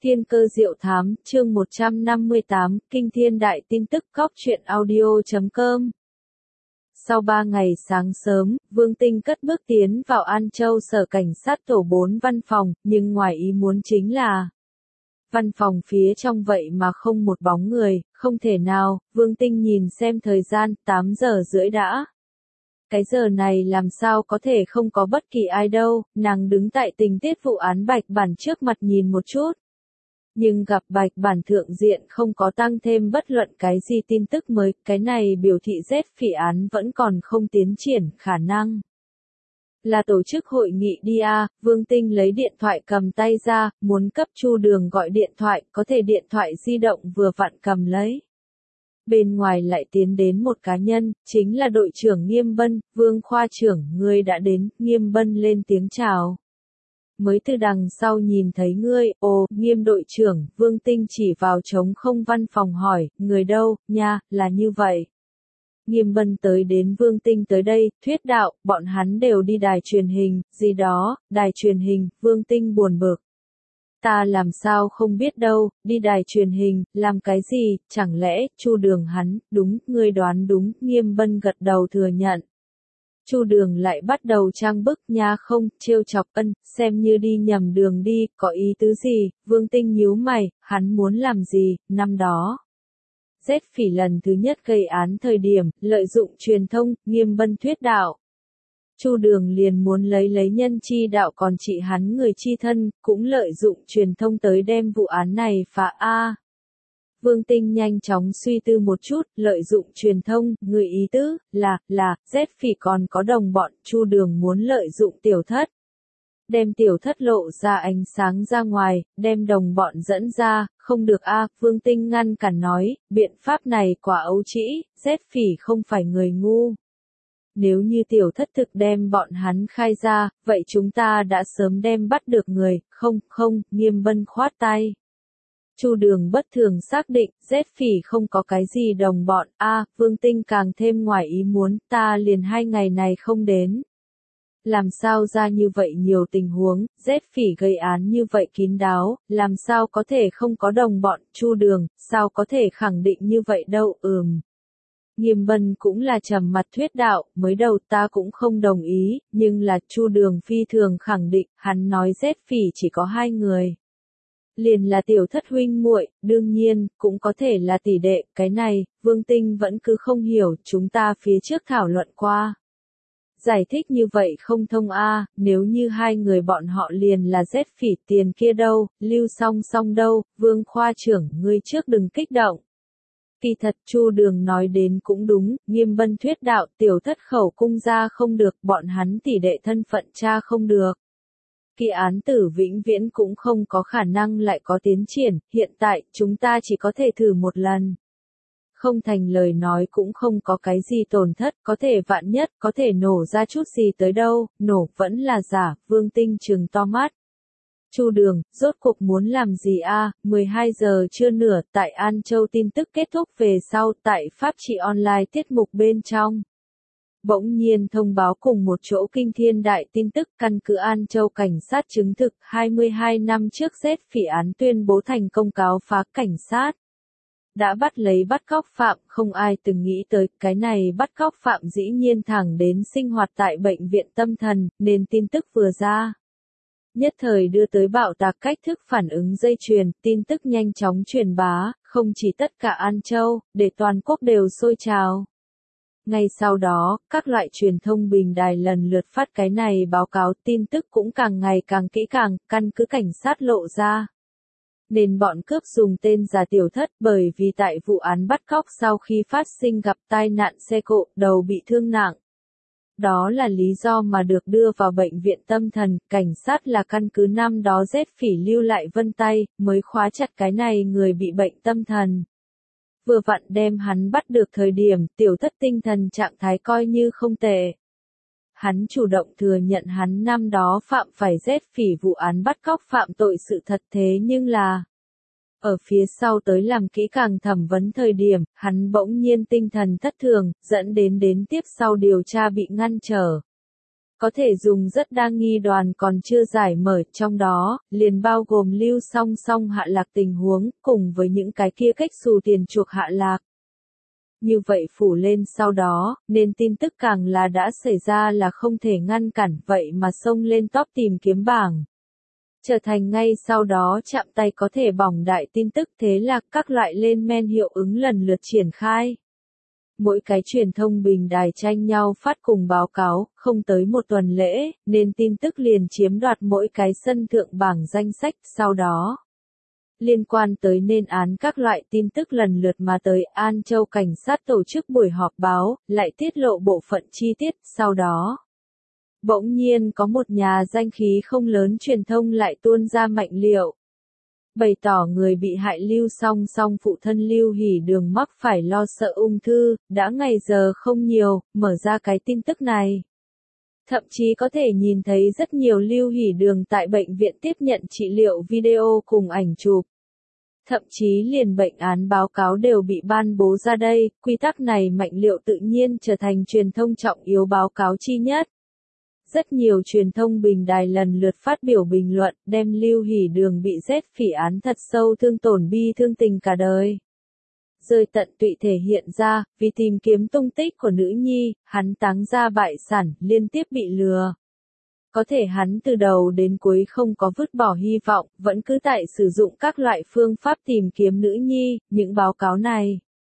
Thiên cơ diệu thám, chương 158, Kinh Thiên Đại Tin tức Góc truyện audio.com. Sau 3 ngày sáng sớm, Vương Tinh cất bước tiến vào An Châu Sở Cảnh sát tổ 4 văn phòng, nhưng ngoài ý muốn chính là văn phòng phía trong vậy mà không một bóng người, không thể nào. Vương Tinh nhìn xem thời gian, 8 giờ rưỡi đã. Cái giờ này làm sao có thể không có bất kỳ ai đâu. Nàng đứng tại tình tiết vụ án bạch bản trước mặt nhìn một chút. Nhưng gặp bạch bản thượng diện không có tăng thêm bất luận cái gì tin tức mới, cái này biểu thị Z phỉ án vẫn còn không tiến triển khả năng. Là tổ chức hội nghị đi à. Vương Tinh lấy điện thoại cầm tay ra, muốn cấp Chu Đường gọi điện thoại, có thể điện thoại di động vừa vặn cầm lấy. Bên ngoài lại tiến đến một cá nhân, chính là đội trưởng Nghiêm Bân. Vương khoa trưởng, ngươi đã đến. Nghiêm Bân lên tiếng chào. Mới từ đằng sau nhìn thấy ngươi. Ồ, Nghiêm đội trưởng. Vương Tinh chỉ vào trống không văn phòng hỏi, người đâu, nha, là như vậy. Nghiêm Bân tới đến Vương Tinh tới đây, thuyết đạo, bọn hắn đều đi đài truyền hình, gì đó, đài truyền hình. Vương Tinh buồn bực. Ta làm sao không biết đâu, đi đài truyền hình, làm cái gì, chẳng lẽ, Chu Đường hắn, đúng, ngươi đoán đúng. Nghiêm Bân gật đầu thừa nhận. Chu Đường lại bắt đầu trang bức nha, không, trêu chọc Ân, xem như đi nhầm đường đi, có ý tứ gì. Vương Tinh nhíu mày, hắn muốn làm gì, năm đó. Z phỉ lần thứ nhất gây án thời điểm, lợi dụng truyền thông. Nghiêm Bân thuyết đạo. Chu Đường liền muốn lấy nhân chi đạo, còn trị hắn người chi thân, cũng lợi dụng truyền thông tới đem vụ án này phá a. Vương Tinh nhanh chóng suy tư một chút, lợi dụng truyền thông, người ý tứ, là, Z phỉ còn có đồng bọn. Chu Đường muốn lợi dụng tiểu thất. Đem tiểu thất lộ ra ánh sáng ra ngoài, đem đồng bọn dẫn ra, không được a. Vương Tinh ngăn cản nói, biện pháp này quá ấu trĩ, Z phỉ không phải người ngu. Nếu như tiểu thất thực đem bọn hắn khai ra, vậy chúng ta đã sớm đem bắt được người. Không, Nghiêm Bân khoát tay. Chu Đường bất thường xác định, Z phỉ không có cái gì đồng bọn. A. Vương Tinh càng thêm ngoài ý muốn, ta liền 2 ngày này không đến. Làm sao ra như vậy nhiều tình huống, Z phỉ gây án như vậy kín đáo, làm sao có thể không có đồng bọn. Chu Đường, sao có thể khẳng định như vậy đâu. Nghiêm Bân cũng là trầm mặt thuyết đạo, mới đầu ta cũng không đồng ý, nhưng là Chu Đường phi thường khẳng định, hắn nói Z phỉ chỉ có 2 người. Liền là tiểu thất huynh muội, đương nhiên, cũng có thể là tỷ đệ. Cái này, Vương Tinh vẫn cứ không hiểu, chúng ta phía trước thảo luận qua. Giải thích như vậy không thông a. Nếu như 2 người bọn họ liền là Z phỉ, tiền kia đâu, Lưu Song đâu. Vương khoa trưởng, ngươi trước đừng kích động. Kỳ thật Chu Đường nói đến cũng đúng. Nghiêm Bân thuyết đạo, tiểu thất khẩu cung ra không được, bọn hắn tỷ đệ thân phận cha không được. Kỳ án tử vĩnh viễn cũng không có khả năng lại có tiến triển, hiện tại, chúng ta chỉ có thể thử một lần. Không thành lời nói cũng không có cái gì tổn thất, có thể vạn nhất, có thể nổ ra chút gì tới đâu, nổ vẫn là giả. Vương Tinh trừng to mắt. Chu Đường, rốt cuộc muốn làm gì a? 12 giờ trưa nửa, tại An Châu tin tức kết thúc về sau, tại Pháp trị online tiết mục bên trong. Bỗng nhiên thông báo cùng một chỗ Kinh Thiên Đại tin tức. Căn cứ An Châu cảnh sát chứng thực, 22 năm trước Z phỉ án tuyên bố thành công cáo phá. Cảnh sát đã bắt cóc phạm. Không ai từng nghĩ tới, cái này bắt cóc phạm dĩ nhiên thẳng đến sinh hoạt tại bệnh viện tâm thần, nên tin tức vừa ra. Nhất thời đưa tới bạo tạc cách thức phản ứng dây chuyền, tin tức nhanh chóng truyền bá, không chỉ tất cả An Châu, để toàn quốc đều sôi trào. Ngay sau đó, các loại truyền thông bình đài lần lượt phát cái này báo cáo, tin tức cũng càng ngày càng kỹ càng, căn cứ cảnh sát lộ ra. Nên bọn cướp dùng tên giả tiểu thất, bởi vì tại vụ án bắt cóc sau khi phát sinh gặp tai nạn xe cộ, đầu bị thương nặng. Đó là lý do mà được đưa vào bệnh viện tâm thần. Cảnh sát là căn cứ năm đó Z phỉ lưu lại vân tay, mới khóa chặt cái này người bị bệnh tâm thần. Vừa vặn đem hắn bắt được thời điểm, tiểu thất tinh thần trạng thái coi như không tệ. Hắn chủ động thừa nhận hắn năm đó phạm phải Z phỉ vụ án bắt cóc phạm tội sự thật, thế nhưng là ở phía sau tới làm kỹ càng thẩm vấn thời điểm, hắn bỗng nhiên tinh thần thất thường, dẫn đến tiếp sau điều tra bị ngăn trở. có thể dùng rất đa nghi đoàn còn chưa giải mở, trong đó, liền bao gồm lưu song song hạ lạc tình huống, cùng với những cái kia cách xù tiền chuộc hạ lạc. Như vậy phủ lên sau đó, nên tin tức càng là đã xảy ra là không thể ngăn cản, vậy mà xông lên top tìm kiếm bảng. Trở thành ngay sau đó chạm tay có thể bỏng đại tin tức, thế là các loại lên men hiệu ứng lần lượt triển khai. Mỗi cái truyền thông bình đài tranh nhau phát cùng báo cáo, không tới một tuần lễ, nên tin tức liền chiếm đoạt mỗi cái sân thượng bảng danh sách, sau đó. Liên quan tới nên án các loại tin tức lần lượt mà tới, An Châu cảnh sát tổ chức buổi họp báo, lại tiết lộ bộ phận chi tiết, sau đó. Bỗng nhiên có một nhà danh khí không lớn truyền thông lại tuôn ra mạnh liệu. Bày tỏ người bị hại Lưu Song Song phụ thân Lưu Hỷ Đường mắc phải lo sợ ung thư, đã ngày giờ không nhiều, mở ra cái tin tức này. Thậm chí có thể nhìn thấy rất nhiều Lưu Hỷ Đường tại bệnh viện tiếp nhận trị liệu video cùng ảnh chụp. Thậm chí liền bệnh án báo cáo đều bị ban bố ra đây, quy tắc này mạnh liệu tự nhiên trở thành truyền thông trọng yếu báo cáo chi nhất. Rất nhiều truyền thông bình đài lần lượt phát biểu bình luận, đem Lưu Hỷ Đường bị giết phỉ án thật sâu thương tổn bi thương tình cả đời. Rơi tận tụy thể hiện ra, vì tìm kiếm tung tích của nữ nhi, hắn táng ra bại sản, liên tiếp bị lừa. Có thể hắn từ đầu đến cuối không có vứt bỏ hy vọng, vẫn cứ tại sử dụng các loại phương pháp tìm kiếm nữ nhi, những báo cáo này.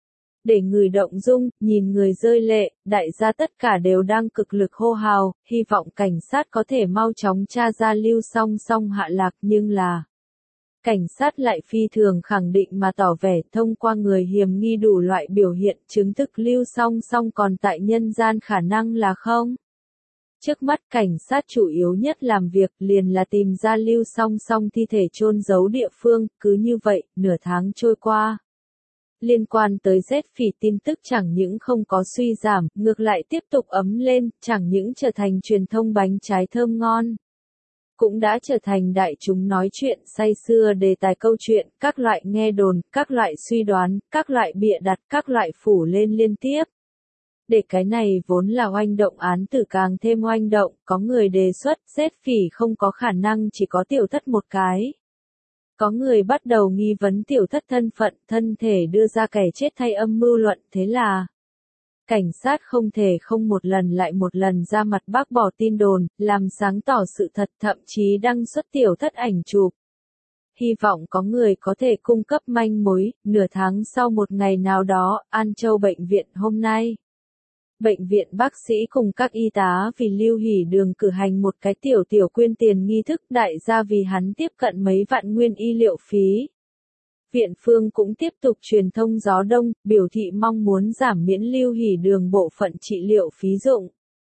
Để người động dung, nhìn người rơi lệ, đại gia tất cả đều đang cực lực hô hào, hy vọng cảnh sát có thể mau chóng tra ra Lưu Song Song hạ lạc, nhưng là cảnh sát lại phi thường khẳng định mà tỏ vẻ thông qua người hiểm nghi đủ loại biểu hiện chứng thực Lưu Song Song còn tại nhân gian khả năng là không. Trước mắt cảnh sát chủ yếu nhất làm việc liền là tìm ra Lưu Song Song thi thể chôn giấu địa phương, cứ như vậy, nửa tháng trôi qua. Liên quan tới Z phỉ tin tức chẳng những không có suy giảm, ngược lại tiếp tục ấm lên, chẳng những trở thành truyền thông bánh trái thơm ngon. Cũng đã trở thành đại chúng nói chuyện say sưa đề tài câu chuyện, các loại nghe đồn, các loại suy đoán, các loại bịa đặt, các loại phủ lên liên tiếp. Để cái này vốn là oanh động án tử càng thêm oanh động, có người đề xuất Z phỉ không có khả năng chỉ có tiểu thất một cái. Có người bắt đầu nghi vấn tiểu thất thân phận, thân thể đưa ra kẻ chết thay âm mưu luận, thế là cảnh sát không thể không một lần lại một lần ra mặt bác bỏ tin đồn, làm sáng tỏ sự thật, thậm chí đăng xuất tiểu thất ảnh chụp. Hy vọng có người có thể cung cấp manh mối, nửa tháng sau một ngày nào đó, An Châu bệnh viện hôm nay. Bệnh viện bác sĩ cùng các y tá vì Lưu Hỷ Đường cử hành một cái tiểu quyên tiền nghi thức đại gia vì hắn tiếp cận mấy vạn nguyên y liệu phí. Viện phương cũng tiếp tục truyền thông gió đông, biểu thị mong muốn giảm miễn Lưu Hỷ Đường bộ phận trị liệu phí dụng.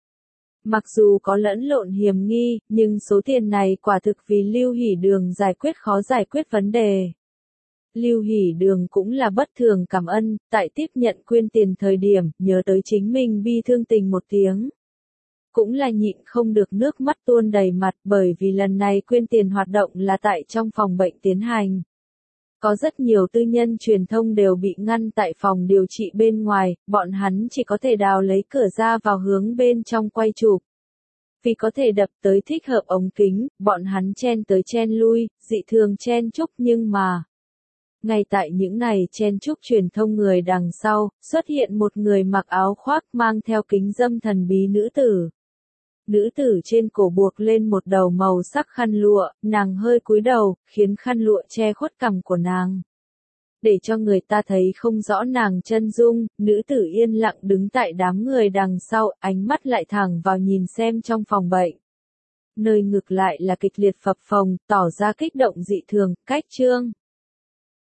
Mặc dù có lẫn lộn hiểm nghi, nhưng số tiền này quả thực vì Lưu Hỷ Đường giải quyết khó giải quyết vấn đề. Lưu Hỷ Đường cũng là bất thường cảm ơn, tại tiếp nhận quyên tiền thời điểm, nhớ tới chính mình bi thương tình một tiếng. Cũng là nhịn không được nước mắt tuôn đầy mặt bởi vì lần này quyên tiền hoạt động là tại trong phòng bệnh tiến hành. Có rất nhiều tư nhân truyền thông đều bị ngăn tại phòng điều trị bên ngoài, bọn hắn chỉ có thể đào lấy cửa ra vào hướng bên trong quay chụp. Vì có thể đập tới thích hợp ống kính, bọn hắn chen tới chen lui, dị thường chen chúc nhưng mà. Ngay tại những ngày chen chúc truyền thông người đằng sau, xuất hiện một người mặc áo khoác mang theo kính râm thần bí nữ tử. Nữ tử trên cổ buộc lên một đầu màu sắc khăn lụa, nàng hơi cúi đầu, khiến khăn lụa che khuất cằm của nàng. Để cho người ta thấy không rõ nàng chân dung, nữ tử yên lặng đứng tại đám người đằng sau, ánh mắt lại thẳng vào nhìn xem trong phòng bệnh. Nơi ngược lại là kịch liệt phập phồng, tỏ ra kích động dị thường, cách chương.